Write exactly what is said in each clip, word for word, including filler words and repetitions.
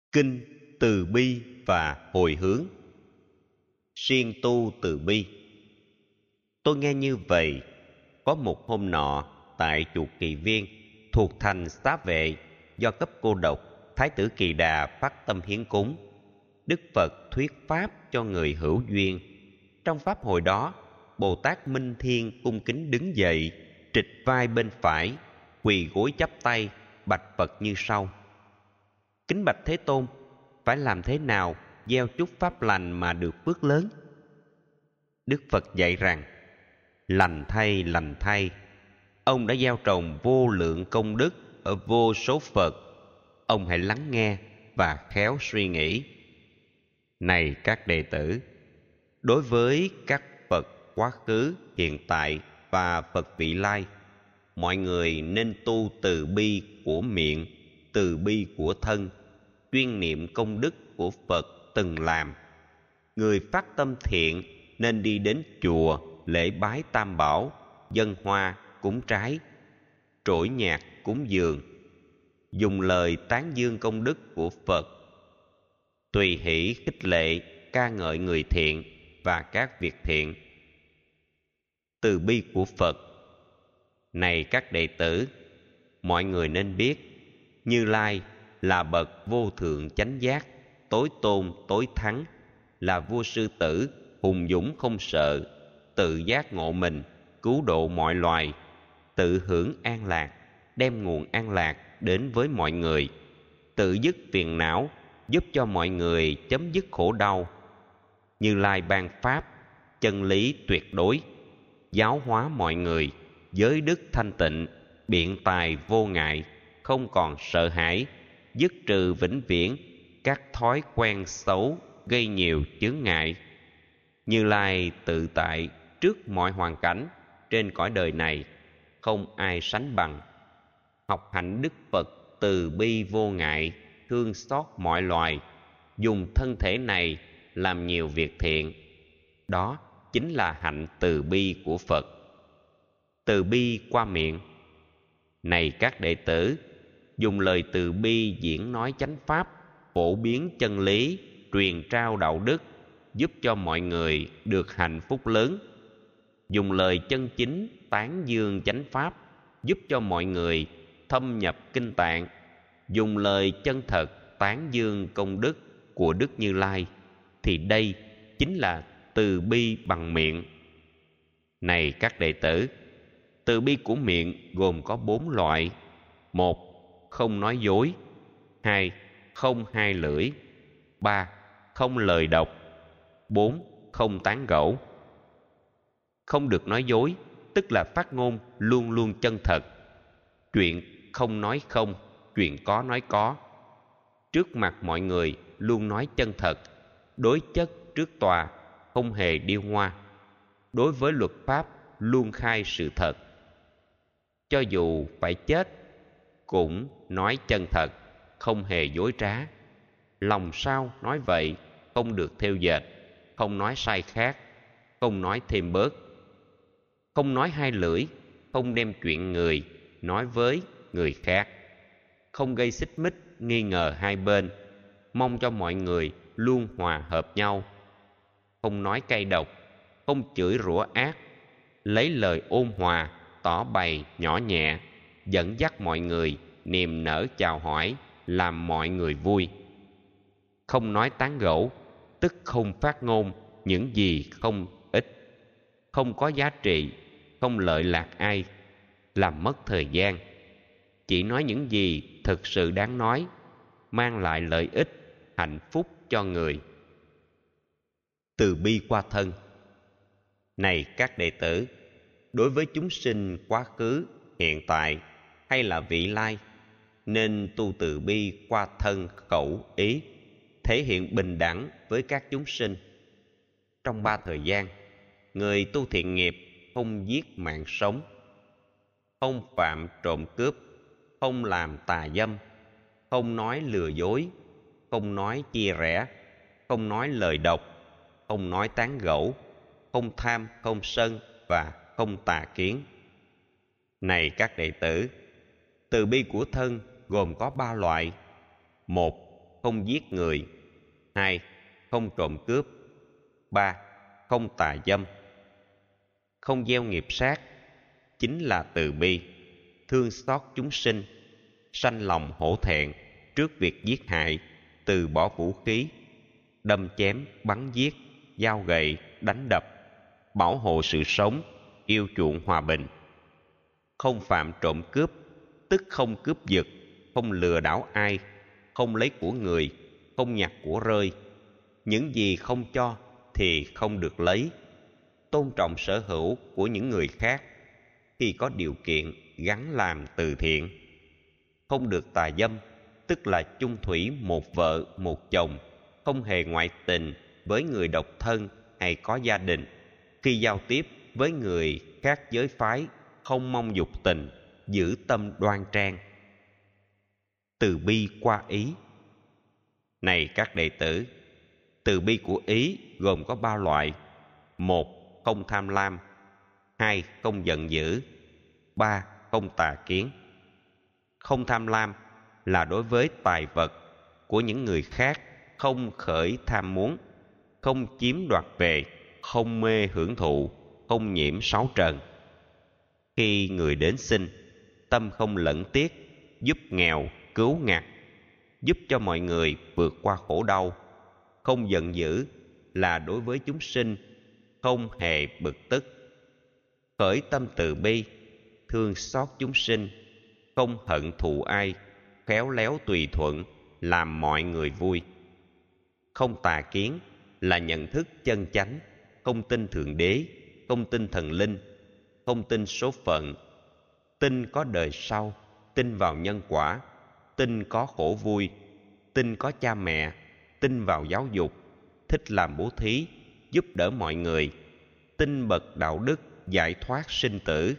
Kinh Từ Bi và Hồi Hướng. Siêng tu từ bi. Tôi nghe như vậy, có một hôm nọ tại chùa Kỳ Viên thuộc thành Xá Vệ, do cấp cô độc, Thái tử Kỳ Đà phát tâm hiến cúng. Đức Phật thuyết pháp cho người hữu duyên. Trong pháp hội đó, Bồ Tát Minh Thiên cung kính đứng dậy, trịch vai bên phải, quỳ gối chắp tay, bạch Phật như sau: Kính bạch Thế Tôn, phải làm thế nào gieo chúc pháp lành mà được phước lớn? Đức Phật dạy rằng: Lành thay, lành thay, ông đã gieo trồng vô lượng công đức ở vô số Phật. Ông hãy lắng nghe và khéo suy nghĩ. Này các đệ tử, đối với các Phật quá khứ, hiện tại và Phật vị lai, mọi người nên tu từ bi của miệng, từ bi của thân, chuyên niệm công đức của Phật từng làm. Người phát tâm thiện nên đi đến chùa lễ bái Tam Bảo, dâng hoa cúng trái, trỗi nhạc cúng dường, dùng lời tán dương công đức của Phật, tùy hỷ khích lệ ca ngợi người thiện và các việc thiện. Từ bi của Phật. Này các đệ tử, mọi người nên biết, Như Lai là bậc vô thượng chánh giác, tối tôn tối thắng, là vua sư tử, hùng dũng không sợ, tự giác ngộ mình, cứu độ mọi loài, tự hưởng an lạc, đem nguồn an lạc đến với mọi người, tự dứt phiền não, giúp cho mọi người chấm dứt khổ đau. Như Lai ban pháp, chân lý tuyệt đối, giáo hóa mọi người, giới đức thanh tịnh, biện tài vô ngại, không còn sợ hãi, dứt trừ vĩnh viễn các thói quen xấu gây nhiều chướng ngại. Như Lai tự tại trước mọi hoàn cảnh trên cõi đời này, không ai sánh bằng. Học hạnh Đức Phật từ bi vô ngại, thương xót mọi loài, dùng thân thể này làm nhiều việc thiện. Đó chính là hạnh từ bi của Phật. Từ bi qua miệng. Này các đệ tử, dùng lời từ bi diễn nói chánh pháp, phổ biến chân lý, truyền trao đạo đức, giúp cho mọi người được hạnh phúc lớn. Dùng lời chân chính tán dương chánh pháp, giúp cho mọi người thâm nhập kinh tạng. Dùng lời chân thật tán dương công đức của Đức Như Lai, thì đây chính là từ bi bằng miệng. Này các đệ tử, từ bi của miệng gồm có bốn loại. Một, không nói dối. Hai, không hai lưỡi. Ba, không lời độc. Bốn, không tán gẫu. Không được nói dối, tức là phát ngôn luôn luôn chân thật. Chuyện không nói không, chuyện có nói có. Trước mặt mọi người luôn nói chân thật, đối chất trước tòa không hề điêu ngoa. Đối với luật pháp luôn khai sự thật. Cho dù phải chết cũng nói chân thật, không hề dối trá. Lòng sao nói vậy, không được thêu dệt, không nói sai khác, không nói thêm bớt. Không nói hai lưỡi, không đem chuyện người nói với người khác. Không gây xích mích, nghi ngờ hai bên, mong cho mọi người luôn hòa hợp nhau. Không nói cay độc, không chửi rủa ác, lấy lời ôn hòa, tỏ bày nhỏ nhẹ, dẫn dắt mọi người niềm nở chào hỏi, làm mọi người vui. Không nói tán gẫu, tức không phát ngôn những gì không ích, không có giá trị, không lợi lạc ai, làm mất thời gian. Chỉ nói những gì thực sự đáng nói, mang lại lợi ích, hạnh phúc cho người. Từ bi qua thân. Này các đệ tử, đối với chúng sinh quá khứ, hiện tại hay là vị lai, nên tu từ bi qua thân, khẩu, ý, thể hiện bình đẳng với các chúng sinh. Trong ba thời gian, người tu thiện nghiệp không giết mạng sống, không phạm trộm cướp, không làm tà dâm, không nói lừa dối, không nói chia rẽ, không nói lời độc, không nói tán gẫu, không tham, không sân và không tà kiến. Này các đệ tử, từ bi của thân gồm có ba loại. Một, không giết người. Hai, không trộm cướp. Ba, không tà dâm. Không gieo nghiệp sát chính là từ bi, thương xót chúng sinh, sanh lòng hổ thẹn trước việc giết hại, từ bỏ vũ khí, đâm chém, bắn giết, dao gậy, đánh đập, bảo hộ sự sống, yêu chuộng hòa bình. Không phạm trộm cướp, tức không cướp giật, không lừa đảo ai, không lấy của người, không nhặt của rơi. Những gì không cho thì không được lấy. Tôn trọng sở hữu của những người khác, khi có điều kiện gắn làm từ thiện. Không được tà dâm, tức là chung thủy một vợ một chồng, không hề ngoại tình với người độc thân hay có gia đình. Khi giao tiếp với người khác giới phái, không mong dục tình, giữ tâm đoan trang. Từ bi qua ý. Này các đệ tử, từ bi của ý gồm có ba loại. Một, không tham lam. Hai, không giận dữ. Ba, không tà kiến. Không tham lam là đối với tài vật của những người khác, không khởi tham muốn, không chiếm đoạt về, không mê hưởng thụ, không nhiễm sáu trần. Khi người đến xin, tâm không lẫn tiếc, giúp nghèo, cứu ngặt, giúp cho mọi người vượt qua khổ đau. Không giận dữ là đối với chúng sinh, không hề bực tức. Khởi tâm từ bi, thương xót chúng sinh, không hận thù ai, khéo léo tùy thuận, làm mọi người vui. Không tà kiến là nhận thức chân chánh, không tin thượng đế, không tin thần linh, không tin số phận, tin có đời sau, tin vào nhân quả, tin có khổ vui, tin có cha mẹ, tin vào giáo dục, thích làm bố thí, giúp đỡ mọi người, tin bậc đạo đức giải thoát sinh tử.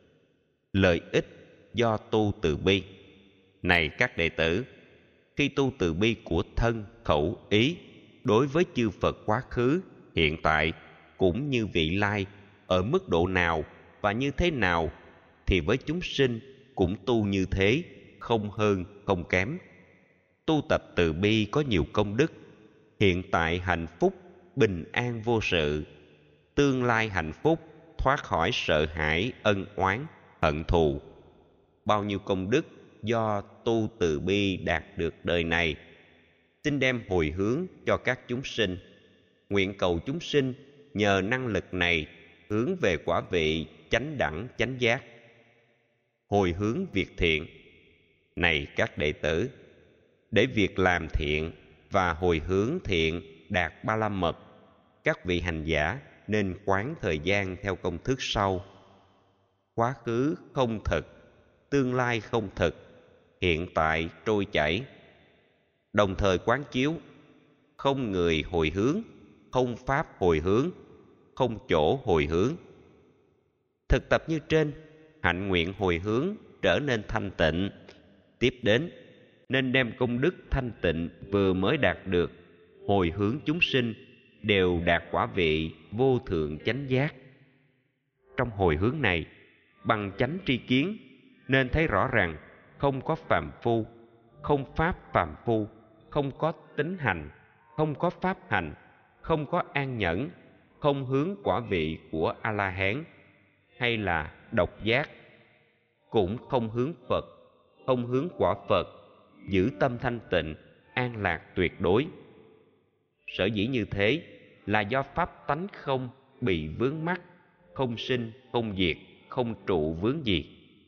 Lợi ích do tu từ bi. Này các đệ tử, khi tu từ bi của thân, khẩu, ý đối với chư Phật quá khứ, hiện tại cũng như vị lai, ở mức độ nào và như thế nào, thì với chúng sinh cũng tu như thế, không hơn không kém. Tu tập từ bi có nhiều công đức, hiện tại hạnh phúc, bình an vô sự, tương lai hạnh phúc, thoát khỏi sợ hãi, ân oán, hận thù. Bao nhiêu công đức do tu từ bi đạt được đời này, xin đem hồi hướng cho các chúng sinh. Nguyện cầu chúng sinh nhờ năng lực này hướng về quả vị chánh đẳng chánh giác. Hồi hướng việc thiện. Này các đệ tử, để việc làm thiện và hồi hướng thiện đạt ba la mật, các vị hành giả nên quán thời gian theo công thức sau: quá khứ không thực, tương lai không thực, hiện tại trôi chảy. Đồng thời quán chiếu không người hồi hướng, không pháp hồi hướng, không chỗ hồi hướng. Thực tập như trên, hạnh nguyện hồi hướng trở nên thanh tịnh. Tiếp đến, nên đem công đức thanh tịnh vừa mới đạt được hồi hướng chúng sinh đều đạt quả vị vô thượng chánh giác. Trong hồi hướng này, bằng chánh tri kiến nên thấy rõ rằng không có phàm phu, không pháp phàm phu, không có tính hành, không có pháp hành, không có an nhẫn, không hướng quả vị của A La Hán hay là độc giác, cũng không hướng Phật, không hướng quả Phật, giữ tâm thanh tịnh, an lạc tuyệt đối. Sở dĩ như thế là do pháp tánh không bị vướng mắc, không sinh, không diệt, không trụ vướng gì.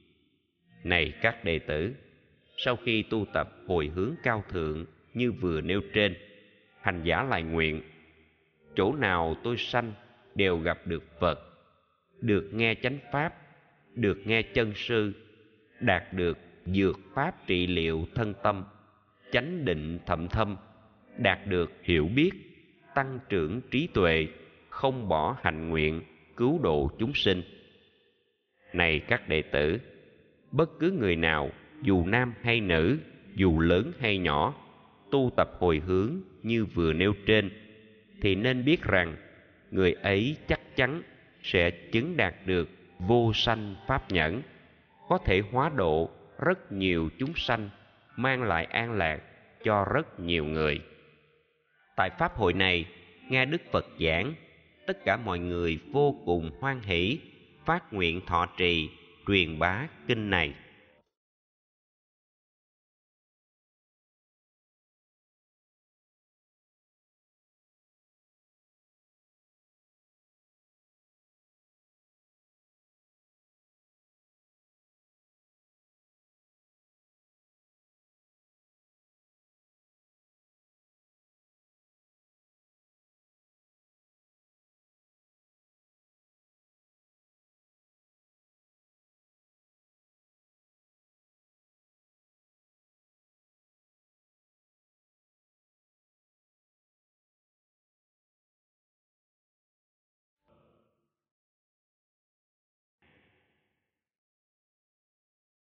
Này các đệ tử, sau khi tu tập hồi hướng cao thượng như vừa nêu trên, hành giả lại nguyện: chỗ nào tôi sanh đều gặp được Phật, được nghe chánh pháp, được nghe chân sư, đạt được dược pháp trị liệu thân tâm, chánh định thậm thâm, đạt được hiểu biết, tăng trưởng trí tuệ, không bỏ hạnh nguyện, cứu độ chúng sinh. Này các đệ tử, bất cứ người nào, dù nam hay nữ, dù lớn hay nhỏ, tu tập hồi hướng như vừa nêu trên, thì nên biết rằng người ấy chắc chắn sẽ chứng đạt được vô sanh pháp nhẫn, có thể hóa độ rất nhiều chúng sanh, mang lại an lạc cho rất nhiều người. Tại pháp hội này, nghe Đức Phật giảng, tất cả mọi người vô cùng hoan hỷ, phát nguyện thọ trì, truyền bá kinh này.